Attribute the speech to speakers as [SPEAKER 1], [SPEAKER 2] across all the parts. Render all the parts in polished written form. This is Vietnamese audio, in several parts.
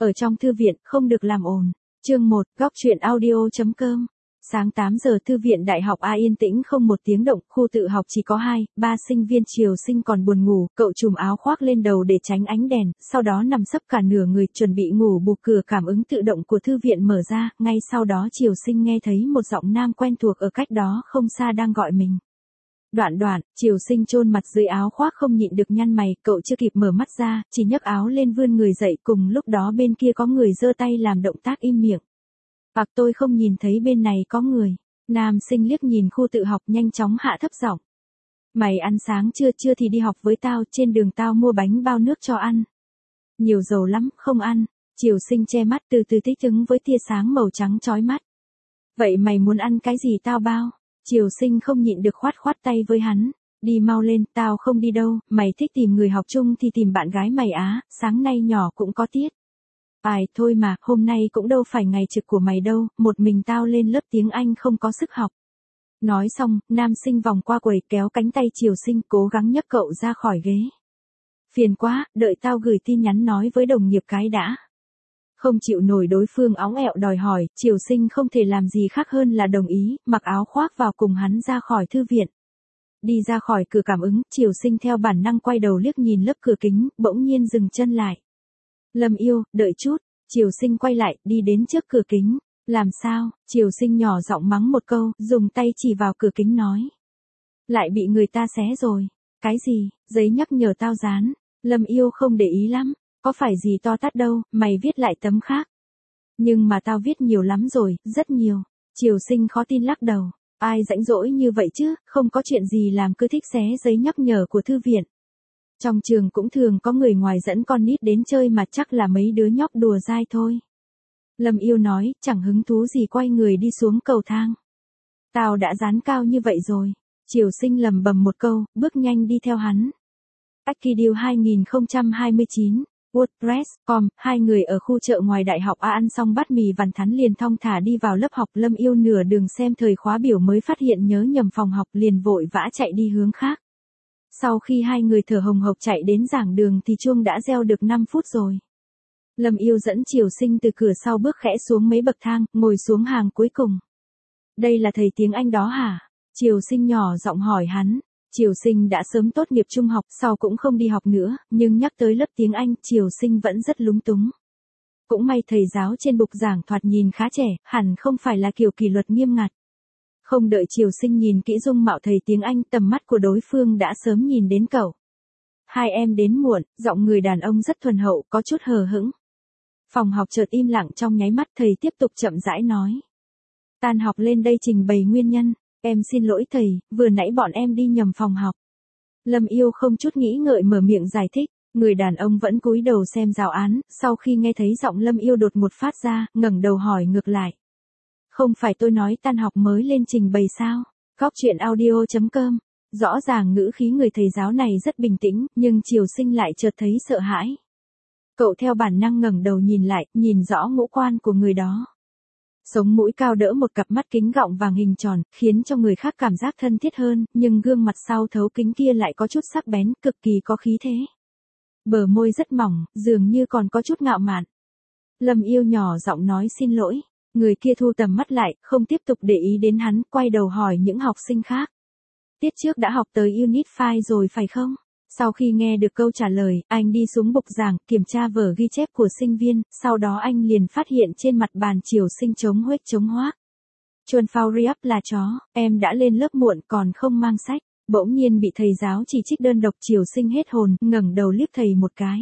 [SPEAKER 1] Ở trong thư viện, không được làm ồn. Chương 1, góc truyện audio.com. Sáng 8 giờ thư viện Đại học A yên tĩnh không một tiếng động, khu tự học chỉ có 2-3 sinh viên Triều Sinh còn buồn ngủ, cậu trùm áo khoác lên đầu để tránh ánh đèn, sau đó nằm sấp cả nửa người chuẩn bị ngủ bù. Cửa cảm ứng tự động của thư viện mở ra, ngay sau đó Triều Sinh nghe thấy một giọng nam quen thuộc ở cách đó không xa đang gọi mình. Đoạn, Triều Sinh chôn mặt dưới áo khoác không nhịn được nhăn mày, cậu chưa kịp mở mắt ra, chỉ nhấc áo lên vươn người dậy, cùng lúc đó bên kia có người giơ tay làm động tác im miệng. Tôi không nhìn thấy bên này có người. Nam sinh liếc nhìn khu tự học nhanh chóng hạ thấp giọng. Mày ăn sáng chưa thì đi học với tao, trên đường tao mua bánh bao nước cho ăn. Nhiều dầu lắm, không ăn. Triều Sinh che mắt từ từ thích ứng với tia sáng màu trắng chói mắt. Vậy mày muốn ăn cái gì tao bao? Triều Sinh không nhịn được khoát tay với hắn. Đi mau lên, tao không đi đâu, mày thích tìm người học chung thì tìm bạn gái mày á, sáng nay nhỏ cũng có tiết. Thôi mà, hôm nay cũng đâu phải ngày trực của mày đâu, một mình tao lên lớp tiếng Anh không có sức học. Nói xong, nam sinh vòng qua quầy kéo cánh tay Triều Sinh cố gắng nhấc cậu ra khỏi ghế. Phiền quá, đợi tao gửi tin nhắn nói với đồng nghiệp cái đã. Không chịu nổi đối phương óng ẹo đòi hỏi, Triều Sinh không thể làm gì khác hơn là đồng ý, mặc áo khoác vào cùng hắn ra khỏi thư viện. Đi ra khỏi cửa cảm ứng, Triều Sinh theo bản năng quay đầu liếc nhìn lớp cửa kính, bỗng nhiên dừng chân lại. Lâm yêu, đợi chút. Triều Sinh quay lại, đi đến trước cửa kính. Làm sao? Triều Sinh nhỏ giọng mắng một câu, dùng tay chỉ vào cửa kính nói. Lại bị người ta xé rồi. Cái gì? Giấy nhắc nhở tao dán. Lâm yêu không để ý lắm. Có phải gì to tát đâu, mày viết lại tấm khác. Nhưng mà tao viết nhiều lắm rồi, rất nhiều. Triều Sinh khó tin lắc đầu. Ai rảnh rỗi như vậy chứ, không có chuyện gì làm cứ thích xé giấy nhắc nhở của thư viện. Trong trường cũng thường có người ngoài dẫn con nít đến chơi mà chắc là mấy đứa nhóc đùa dai thôi. Lâm yêu nói, chẳng hứng thú gì quay người đi xuống cầu thang. Tao đã dán cao như vậy rồi. Triều Sinh lầm bầm một câu, bước nhanh đi theo hắn. Akidio 2029, WordPress.com, hai người ở khu chợ ngoài đại học A ăn xong bát mì vằn thắn liền thong thả đi vào lớp học. Lâm yêu nửa đường xem thời khóa biểu mới phát hiện nhớ nhầm phòng học liền vội vã chạy đi hướng khác. Sau khi hai người thở hồng hộc chạy đến giảng đường thì chuông đã reo được 5 phút rồi. Lâm yêu dẫn Triều Sinh từ cửa sau bước khẽ xuống mấy bậc thang, ngồi xuống hàng cuối cùng. Đây là thầy tiếng Anh đó hả? Triều Sinh nhỏ giọng hỏi hắn. Triều Sinh đã sớm tốt nghiệp trung học, sau cũng không đi học nữa, nhưng nhắc tới lớp tiếng Anh, Triều Sinh vẫn rất lúng túng. Cũng may thầy giáo trên bục giảng thoạt nhìn khá trẻ, hẳn không phải là kiểu kỷ luật nghiêm ngặt. Không đợi Triều Sinh nhìn kỹ dung mạo thầy tiếng Anh, tầm mắt của đối phương đã sớm nhìn đến cậu. Hai em đến muộn, giọng người đàn ông rất thuần hậu, có chút hờ hững. Phòng học chợt im lặng trong nháy mắt, thầy tiếp tục chậm rãi nói. Tan học lên đây trình bày nguyên nhân, em xin lỗi thầy, vừa nãy bọn em đi nhầm phòng học. Lâm yêu không chút nghĩ ngợi mở miệng giải thích, người đàn ông vẫn cúi đầu xem giáo án, sau khi nghe thấy giọng Lâm yêu đột một phát ra, ngẩng đầu hỏi ngược lại. Không phải tôi nói tan học mới lên trình bày sao? Góc truyện audio.com. Rõ ràng ngữ khí người thầy giáo này rất bình tĩnh, nhưng Triều Sinh lại chợt thấy sợ hãi. Cậu theo bản năng ngẩng đầu nhìn lại, nhìn rõ ngũ quan của người đó. Sống mũi cao đỡ một cặp mắt kính gọng vàng hình tròn, khiến cho người khác cảm giác thân thiết hơn, nhưng gương mặt sau thấu kính kia lại có chút sắc bén, cực kỳ có khí thế. Bờ môi rất mỏng, dường như còn có chút ngạo mạn. Lâm yêu nhỏ giọng nói xin lỗi. Người kia thu tầm mắt lại, không tiếp tục để ý đến hắn, quay đầu hỏi những học sinh khác. Tiết trước đã học tới Unit 5 rồi phải không? Sau khi nghe được câu trả lời, anh đi xuống bục giảng, kiểm tra vở ghi chép của sinh viên, sau đó anh liền phát hiện trên mặt bàn Triều Sinh chống huếch chống hoác. Chuồn phao riap là chó, em đã lên lớp muộn còn không mang sách, bỗng nhiên bị thầy giáo chỉ trích đơn độc. Triều Sinh hết hồn, ngẩng đầu liếc thầy một cái.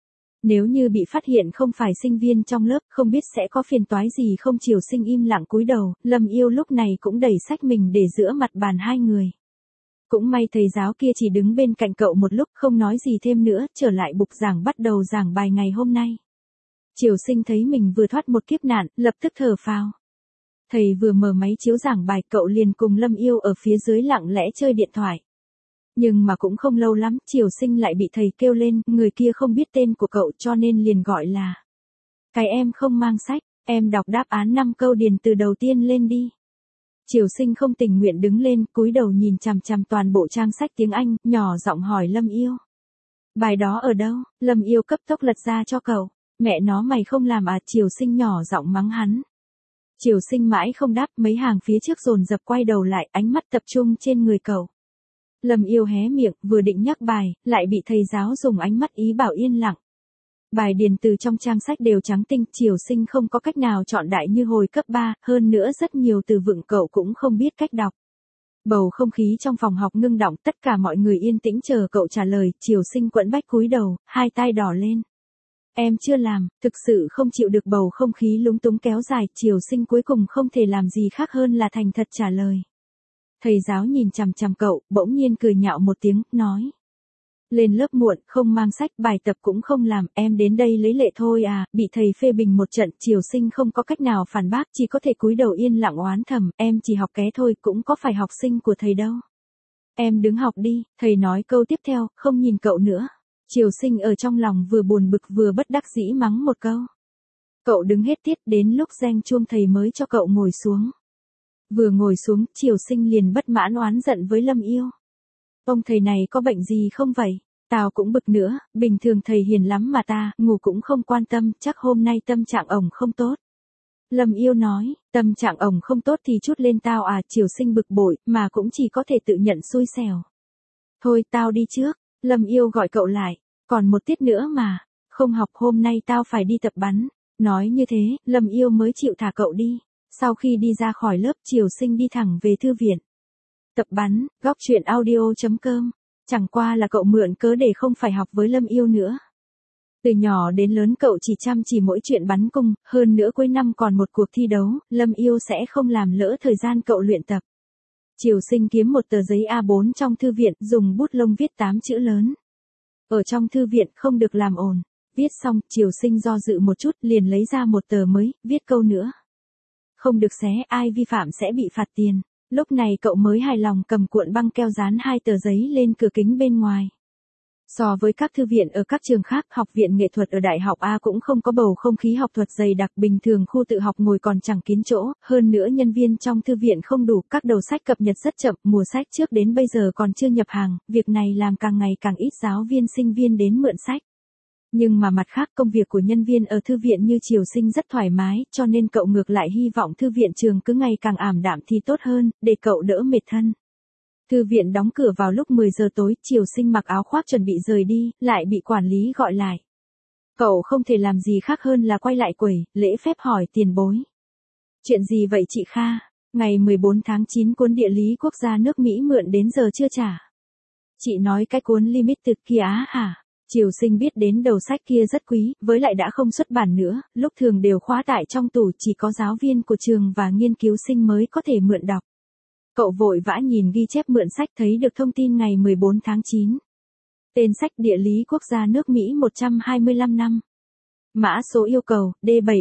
[SPEAKER 1] Nếu như bị phát hiện không phải sinh viên trong lớp, không biết sẽ có phiền toái gì không. Triều Sinh im lặng cúi đầu, Lâm yêu lúc này cũng đẩy sách mình để giữa mặt bàn hai người. Cũng may thầy giáo kia chỉ đứng bên cạnh cậu một lúc, không nói gì thêm nữa, trở lại bục giảng bắt đầu giảng bài ngày hôm nay. Triều Sinh thấy mình vừa thoát một kiếp nạn, lập tức thở phào. Thầy vừa mở máy chiếu giảng bài, cậu liền cùng Lâm yêu ở phía dưới lặng lẽ chơi điện thoại. Nhưng mà cũng không lâu lắm, Triều Sinh lại bị thầy kêu lên, người kia không biết tên của cậu cho nên liền gọi là. Cái em không mang sách, em đọc đáp án 5 câu điền từ đầu tiên lên đi. Triều Sinh không tình nguyện đứng lên, cúi đầu nhìn chằm chằm toàn bộ trang sách tiếng Anh, nhỏ giọng hỏi Lâm yêu. Bài đó ở đâu? Lâm yêu cấp tốc lật ra cho cậu. Mẹ nó mày không làm à, Triều Sinh nhỏ giọng mắng hắn. Triều Sinh mãi không đáp, mấy hàng phía trước dồn dập quay đầu lại, ánh mắt tập trung trên người cậu. Lâm Yêu hé miệng, vừa định nhắc bài, lại bị thầy giáo dùng ánh mắt ý bảo yên lặng. Bài điền từ trong trang sách đều trắng tinh, Triều Sinh không có cách nào chọn đại như hồi cấp 3, hơn nữa rất nhiều từ vựng cậu cũng không biết cách đọc. Bầu không khí trong phòng học ngưng đọng, tất cả mọi người yên tĩnh chờ cậu trả lời, Triều Sinh quẫn bách cúi đầu, hai tai đỏ lên. Em chưa làm, thực sự không chịu được bầu không khí lúng túng kéo dài, Triều Sinh cuối cùng không thể làm gì khác hơn là thành thật trả lời. Thầy giáo nhìn chằm chằm cậu, bỗng nhiên cười nhạo một tiếng, nói. Lên lớp muộn, không mang sách, bài tập cũng không làm, em đến đây lấy lệ thôi à, bị thầy phê bình một trận, Triều Sinh không có cách nào phản bác, chỉ có thể cúi đầu yên lặng oán thầm, em chỉ học ké thôi, cũng có phải học sinh của thầy đâu. Em đứng học đi, thầy nói câu tiếp theo, không nhìn cậu nữa. Triều Sinh ở trong lòng vừa buồn bực vừa bất đắc dĩ mắng một câu. Cậu đứng hết tiết, đến lúc reng chuông thầy mới cho cậu ngồi xuống. Vừa ngồi xuống, Triều Sinh liền bất mãn oán giận với Lâm Yêu. Ông thầy này có bệnh gì không vậy? Tao cũng bực nữa, bình thường thầy hiền lắm mà ta, ngủ cũng không quan tâm, chắc hôm nay tâm trạng ổng không tốt. Lâm Yêu nói, tâm trạng ổng không tốt thì chút lên tao à, Triều Sinh bực bội, mà cũng chỉ có thể tự nhận xui xẻo. Thôi tao đi trước, Lâm Yêu gọi cậu lại, còn một tiết nữa mà, không học hôm nay tao phải đi tập bắn. Nói như thế, Lâm Yêu mới chịu thả cậu đi. Sau khi đi ra khỏi lớp, Triều Sinh đi thẳng về thư viện. Tập bắn, góc truyện audio.com. Chẳng qua là cậu mượn cớ để không phải học với Lâm Yêu nữa. Từ nhỏ đến lớn cậu chỉ chăm chỉ mỗi chuyện bắn cung, hơn nữa cuối năm còn một cuộc thi đấu, Lâm Yêu sẽ không làm lỡ thời gian cậu luyện tập. Triều Sinh kiếm một tờ giấy A4 trong thư viện, dùng bút lông viết 8 chữ lớn. Ở trong thư viện không được làm ồn. Viết xong, Triều Sinh do dự một chút, liền lấy ra một tờ mới, viết câu nữa. Không được xé, ai vi phạm sẽ bị phạt tiền. Lúc này cậu mới hài lòng cầm cuộn băng keo dán hai tờ giấy lên cửa kính bên ngoài. So với các thư viện ở các trường khác, học viện nghệ thuật ở Đại học A cũng không có bầu không khí học thuật dày đặc, bình thường khu tự học ngồi còn chẳng kín chỗ, hơn nữa nhân viên trong thư viện không đủ, các đầu sách cập nhật rất chậm, mùa sách trước đến bây giờ còn chưa nhập hàng, việc này làm càng ngày càng ít giáo viên sinh viên đến mượn sách. Nhưng mà mặt khác công việc của nhân viên ở thư viện như Triều Sinh rất thoải mái, cho nên cậu ngược lại hy vọng thư viện trường cứ ngày càng ảm đạm thì tốt hơn, để cậu đỡ mệt thân. Thư viện đóng cửa vào lúc 10 giờ tối, Triều Sinh mặc áo khoác chuẩn bị rời đi, lại bị quản lý gọi lại. Cậu không thể làm gì khác hơn là quay lại quầy, lễ phép hỏi tiền bối. Chuyện gì vậy chị Kha? Ngày 14 tháng 9 cuốn địa lý quốc gia nước Mỹ mượn đến giờ chưa trả. Chị nói cái cuốn Limited kia á hả? Triều Sinh biết đến đầu sách kia rất quý, với lại đã không xuất bản nữa, lúc thường đều khóa tại trong tủ, chỉ có giáo viên của trường và nghiên cứu sinh mới có thể mượn đọc. Cậu vội vã nhìn ghi chép mượn sách thấy được thông tin ngày 14 tháng 9. Tên sách địa lý quốc gia nước Mỹ 125 năm. Mã số yêu cầu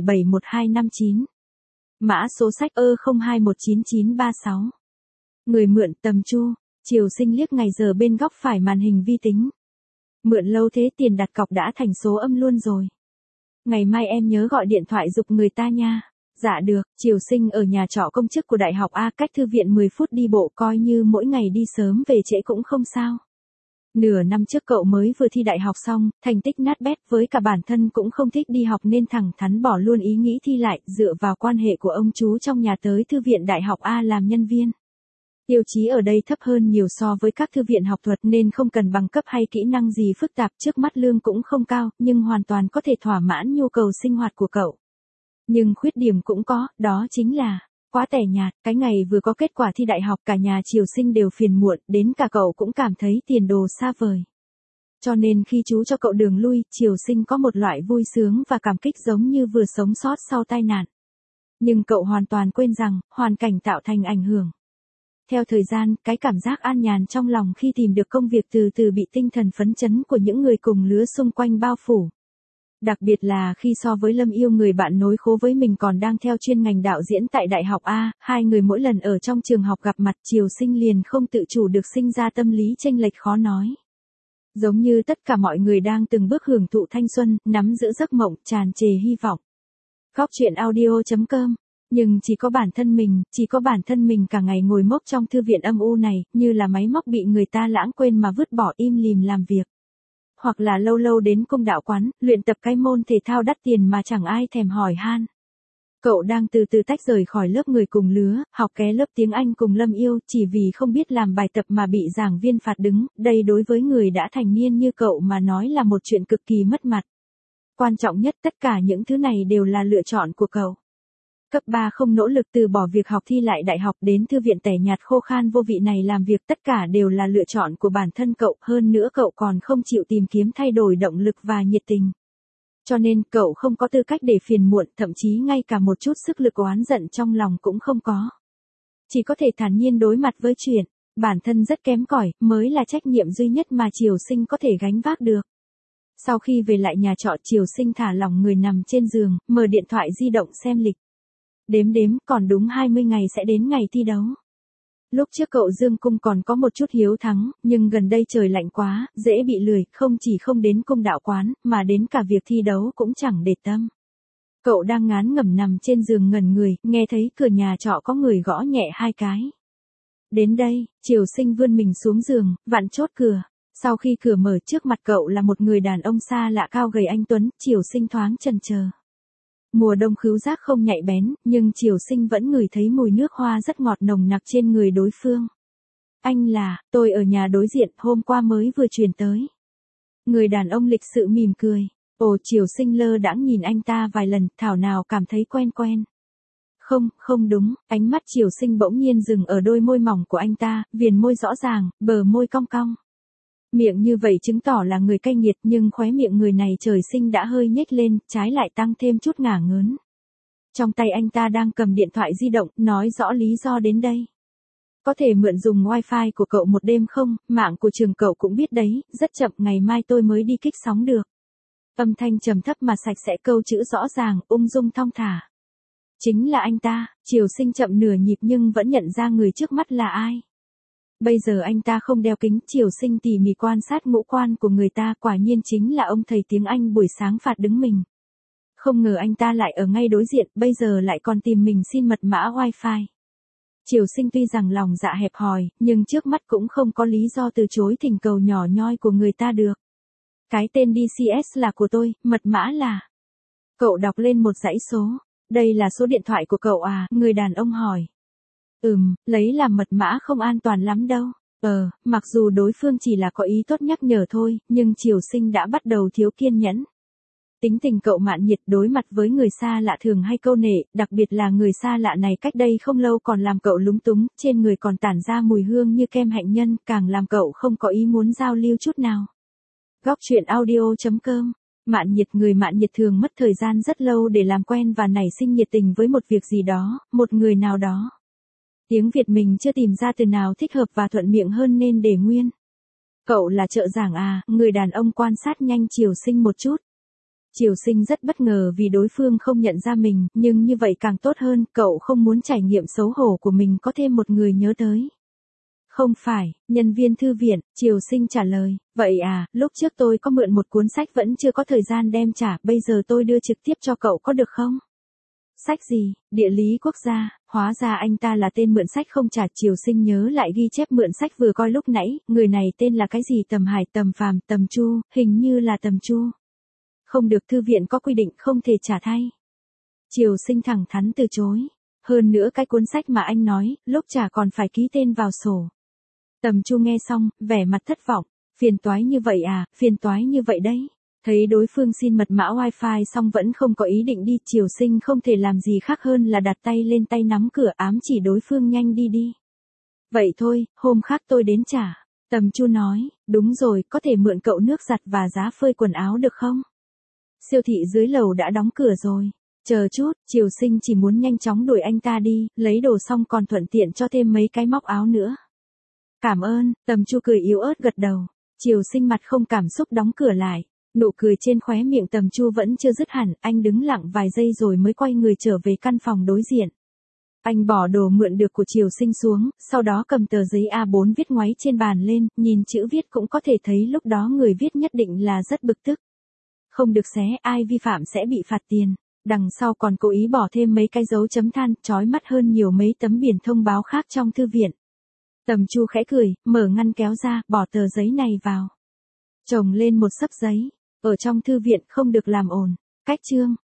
[SPEAKER 1] D771259. Mã số sách E02199936. Người mượn Tầm Chu. Triều Sinh liếc ngày giờ bên góc phải màn hình vi tính. Mượn lâu thế tiền đặt cọc đã thành số âm luôn rồi. Ngày mai em nhớ gọi điện thoại giục người ta nha. Dạ được, Triều Sinh ở nhà trọ công chức của Đại học A cách thư viện 10 phút đi bộ, coi như mỗi ngày đi sớm về trễ cũng không sao. Nửa năm trước cậu mới vừa thi đại học xong, thành tích nát bét, với cả bản thân cũng không thích đi học nên thẳng thắn bỏ luôn ý nghĩ thi lại, dựa vào quan hệ của ông chú trong nhà tới thư viện Đại học A làm nhân viên. Tiêu chí ở đây thấp hơn nhiều so với các thư viện học thuật nên không cần bằng cấp hay kỹ năng gì phức tạp, trước mắt lương cũng không cao, nhưng hoàn toàn có thể thỏa mãn nhu cầu sinh hoạt của cậu. Nhưng khuyết điểm cũng có, đó chính là quá tẻ nhạt, cái ngày vừa có kết quả thi đại học cả nhà Triều Sinh đều phiền muộn, đến cả cậu cũng cảm thấy tiền đồ xa vời. Cho nên khi chú cho cậu đường lui, Triều Sinh có một loại vui sướng và cảm kích giống như vừa sống sót sau tai nạn. Nhưng cậu hoàn toàn quên rằng, hoàn cảnh tạo thành ảnh hưởng. Theo thời gian, cái cảm giác an nhàn trong lòng khi tìm được công việc từ từ bị tinh thần phấn chấn của những người cùng lứa xung quanh bao phủ. Đặc biệt là khi so với Lâm Yêu, người bạn nối khố với mình còn đang theo chuyên ngành đạo diễn tại Đại học A, hai người mỗi lần ở trong trường học gặp mặt, Triều Sinh liền không tự chủ được sinh ra tâm lý chênh lệch khó nói. Giống như tất cả mọi người đang từng bước hưởng thụ thanh xuân, nắm giữ giấc mộng, tràn trề hy vọng. Góc truyện audio.com. Nhưng chỉ có bản thân mình cả ngày ngồi mốc trong thư viện âm u này, như là máy móc bị người ta lãng quên mà vứt bỏ im lìm làm việc. hoặc là lâu lâu đến cung đạo quán, luyện tập cái môn thể thao đắt tiền mà chẳng ai thèm hỏi han. Cậu đang từ từ tách rời khỏi lớp người cùng lứa, học ké lớp tiếng Anh cùng Lâm Yêu chỉ vì không biết làm bài tập mà bị giảng viên phạt đứng, đây đối với người đã thành niên như cậu mà nói là một chuyện cực kỳ mất mặt. Quan trọng nhất tất cả những thứ này đều là lựa chọn của cậu. Cấp 3 không nỗ lực từ bỏ việc học thi lại đại học đến thư viện tẻ nhạt khô khan vô vị này làm việc tất cả đều là lựa chọn của bản thân cậu, hơn nữa cậu còn không chịu tìm kiếm thay đổi động lực và nhiệt tình. Cho nên cậu không có tư cách để phiền muộn, thậm chí ngay cả một chút sức lực oán giận trong lòng cũng không có. Chỉ có thể thản nhiên đối mặt với chuyện, bản thân rất kém cỏi mới là trách nhiệm duy nhất mà Triều Sinh có thể gánh vác được. Sau khi về lại nhà trọ Triều Sinh thả lỏng người nằm trên giường, mở điện thoại di động xem lịch. Đếm còn đúng 20 ngày sẽ đến ngày thi đấu. Lúc trước cậu Dương Cung còn có một chút hiếu thắng, nhưng gần đây trời lạnh quá, dễ bị lười, không chỉ không đến cung đạo quán, mà đến cả việc thi đấu cũng chẳng để tâm. Cậu đang ngán ngẩm nằm trên giường ngẩn người, nghe thấy cửa nhà trọ có người gõ nhẹ 2 cái. Đến đây, Triều Sinh vươn mình xuống giường, vặn chốt cửa. Sau khi cửa mở trước mặt cậu là một người đàn ông xa lạ cao gầy anh tuấn, Triều Sinh thoáng chần chờ. Mùa đông khứu giác không nhạy bén, nhưng Triều Sinh vẫn ngửi thấy mùi nước hoa rất ngọt nồng nặc trên người đối phương. Anh là, tôi ở nhà đối diện, hôm qua mới vừa chuyển tới. Người đàn ông lịch sự mỉm cười. Ồ, Triều Sinh lơ đãng nhìn anh ta vài lần, thảo nào cảm thấy quen quen. Không đúng, ánh mắt Triều Sinh bỗng nhiên dừng ở đôi môi mỏng của anh ta, viền môi rõ ràng, bờ môi cong cong. Miệng như vậy chứng tỏ là người cay nghiệt, nhưng khóe miệng người này trời sinh đã hơi nhếch lên, trái lại tăng thêm chút ngả ngớn. Trong tay anh ta đang cầm điện thoại di động, nói rõ lý do đến đây. Có thể mượn dùng wifi của cậu một đêm không, mạng của trường cậu cũng biết đấy, rất chậm, ngày mai tôi mới đi kích sóng được. Âm thanh trầm thấp mà sạch sẽ, câu chữ rõ ràng, ung dung thong thả. Chính là anh ta. Triều Sinh chậm nửa nhịp nhưng vẫn nhận ra người trước mắt là ai. Bây giờ anh ta không đeo kính, Triều Sinh tỉ mỉ quan sát ngũ quan của người ta, quả nhiên chính là ông thầy tiếng Anh buổi sáng phạt đứng mình. Không ngờ anh ta lại ở ngay đối diện, bây giờ lại còn tìm mình xin mật mã wifi. Triều Sinh tuy rằng lòng dạ hẹp hòi, nhưng trước mắt cũng không có lý do từ chối thỉnh cầu nhỏ nhoi của người ta được. Cái tên DCS là của tôi, mật mã là... Cậu đọc lên một dãy số. Đây là số điện thoại của cậu à, người đàn ông hỏi. Lấy làm mật mã không an toàn lắm đâu. Mặc dù đối phương chỉ là có ý tốt nhắc nhở thôi, nhưng Triều Sinh đã bắt đầu thiếu kiên nhẫn. Tính tình cậu mạn nhiệt, đối mặt với người xa lạ thường hay câu nệ, đặc biệt là người xa lạ này cách đây không lâu còn làm cậu lúng túng, trên người còn tản ra mùi hương như kem hạnh nhân, càng làm cậu không có ý muốn giao lưu chút nào. Góc truyện audio.com. Người mạn nhiệt thường mất thời gian rất lâu để làm quen và nảy sinh nhiệt tình với một việc gì đó, một người nào đó. Tiếng Việt mình chưa tìm ra từ nào thích hợp và thuận miệng hơn nên để nguyên. Cậu là trợ giảng à, người đàn ông quan sát nhanh Triều Sinh một chút. Triều Sinh rất bất ngờ vì đối phương không nhận ra mình, nhưng như vậy càng tốt hơn, cậu không muốn trải nghiệm xấu hổ của mình có thêm một người nhớ tới. Không phải, nhân viên thư viện, Triều Sinh trả lời, vậy à, lúc trước tôi có mượn một cuốn sách vẫn chưa có thời gian đem trả, bây giờ tôi đưa trực tiếp cho cậu có được không? Sách gì? Địa lý quốc gia. Hóa ra anh ta là tên mượn sách không trả. Triều Sinh nhớ lại ghi chép mượn sách vừa coi lúc nãy, người này tên là cái gì, Tầm Hải, Tầm Phàm, Tầm Chu, hình như là Tầm Chu. Không được, thư viện có quy định không thể trả thay. Triều Sinh thẳng thắn từ chối. Hơn nữa cái cuốn sách mà anh nói, lúc trả còn phải ký tên vào sổ. Tầm Chu nghe xong, vẻ mặt thất vọng. Phiền toái như vậy à, phiền toái như vậy đấy. Thấy đối phương xin mật mã wifi xong vẫn không có ý định đi, Triều Sinh không thể làm gì khác hơn là đặt tay lên tay nắm cửa, ám chỉ đối phương nhanh đi đi. Vậy thôi, hôm khác tôi đến trả. Tầm Chu nói, đúng rồi, có thể mượn cậu nước giặt và giá phơi quần áo được không? Siêu thị dưới lầu đã đóng cửa rồi. Chờ chút, Triều Sinh chỉ muốn nhanh chóng đuổi anh ta đi, lấy đồ xong còn thuận tiện cho thêm mấy cái móc áo nữa. Cảm ơn, Tầm Chu cười yếu ớt gật đầu. Triều Sinh mặt không cảm xúc đóng cửa lại. Nụ cười trên khóe miệng Tầm Chu vẫn chưa dứt hẳn, anh đứng lặng vài giây rồi mới quay người trở về căn phòng đối diện. Anh bỏ đồ mượn được của Triều Sinh xuống, sau đó cầm tờ giấy A4 viết ngoáy trên bàn lên, nhìn chữ viết cũng có thể thấy lúc đó người viết nhất định là rất bực tức. Không được xé, ai vi phạm sẽ bị phạt tiền. Đằng sau còn cố ý bỏ thêm mấy cái dấu chấm than, chói mắt hơn nhiều mấy tấm biển thông báo khác trong thư viện. Tầm Chu khẽ cười, mở ngăn kéo ra, bỏ tờ giấy này vào. Chồng lên một xấp giấy. Ở trong thư viện không được làm ồn. Cách chương.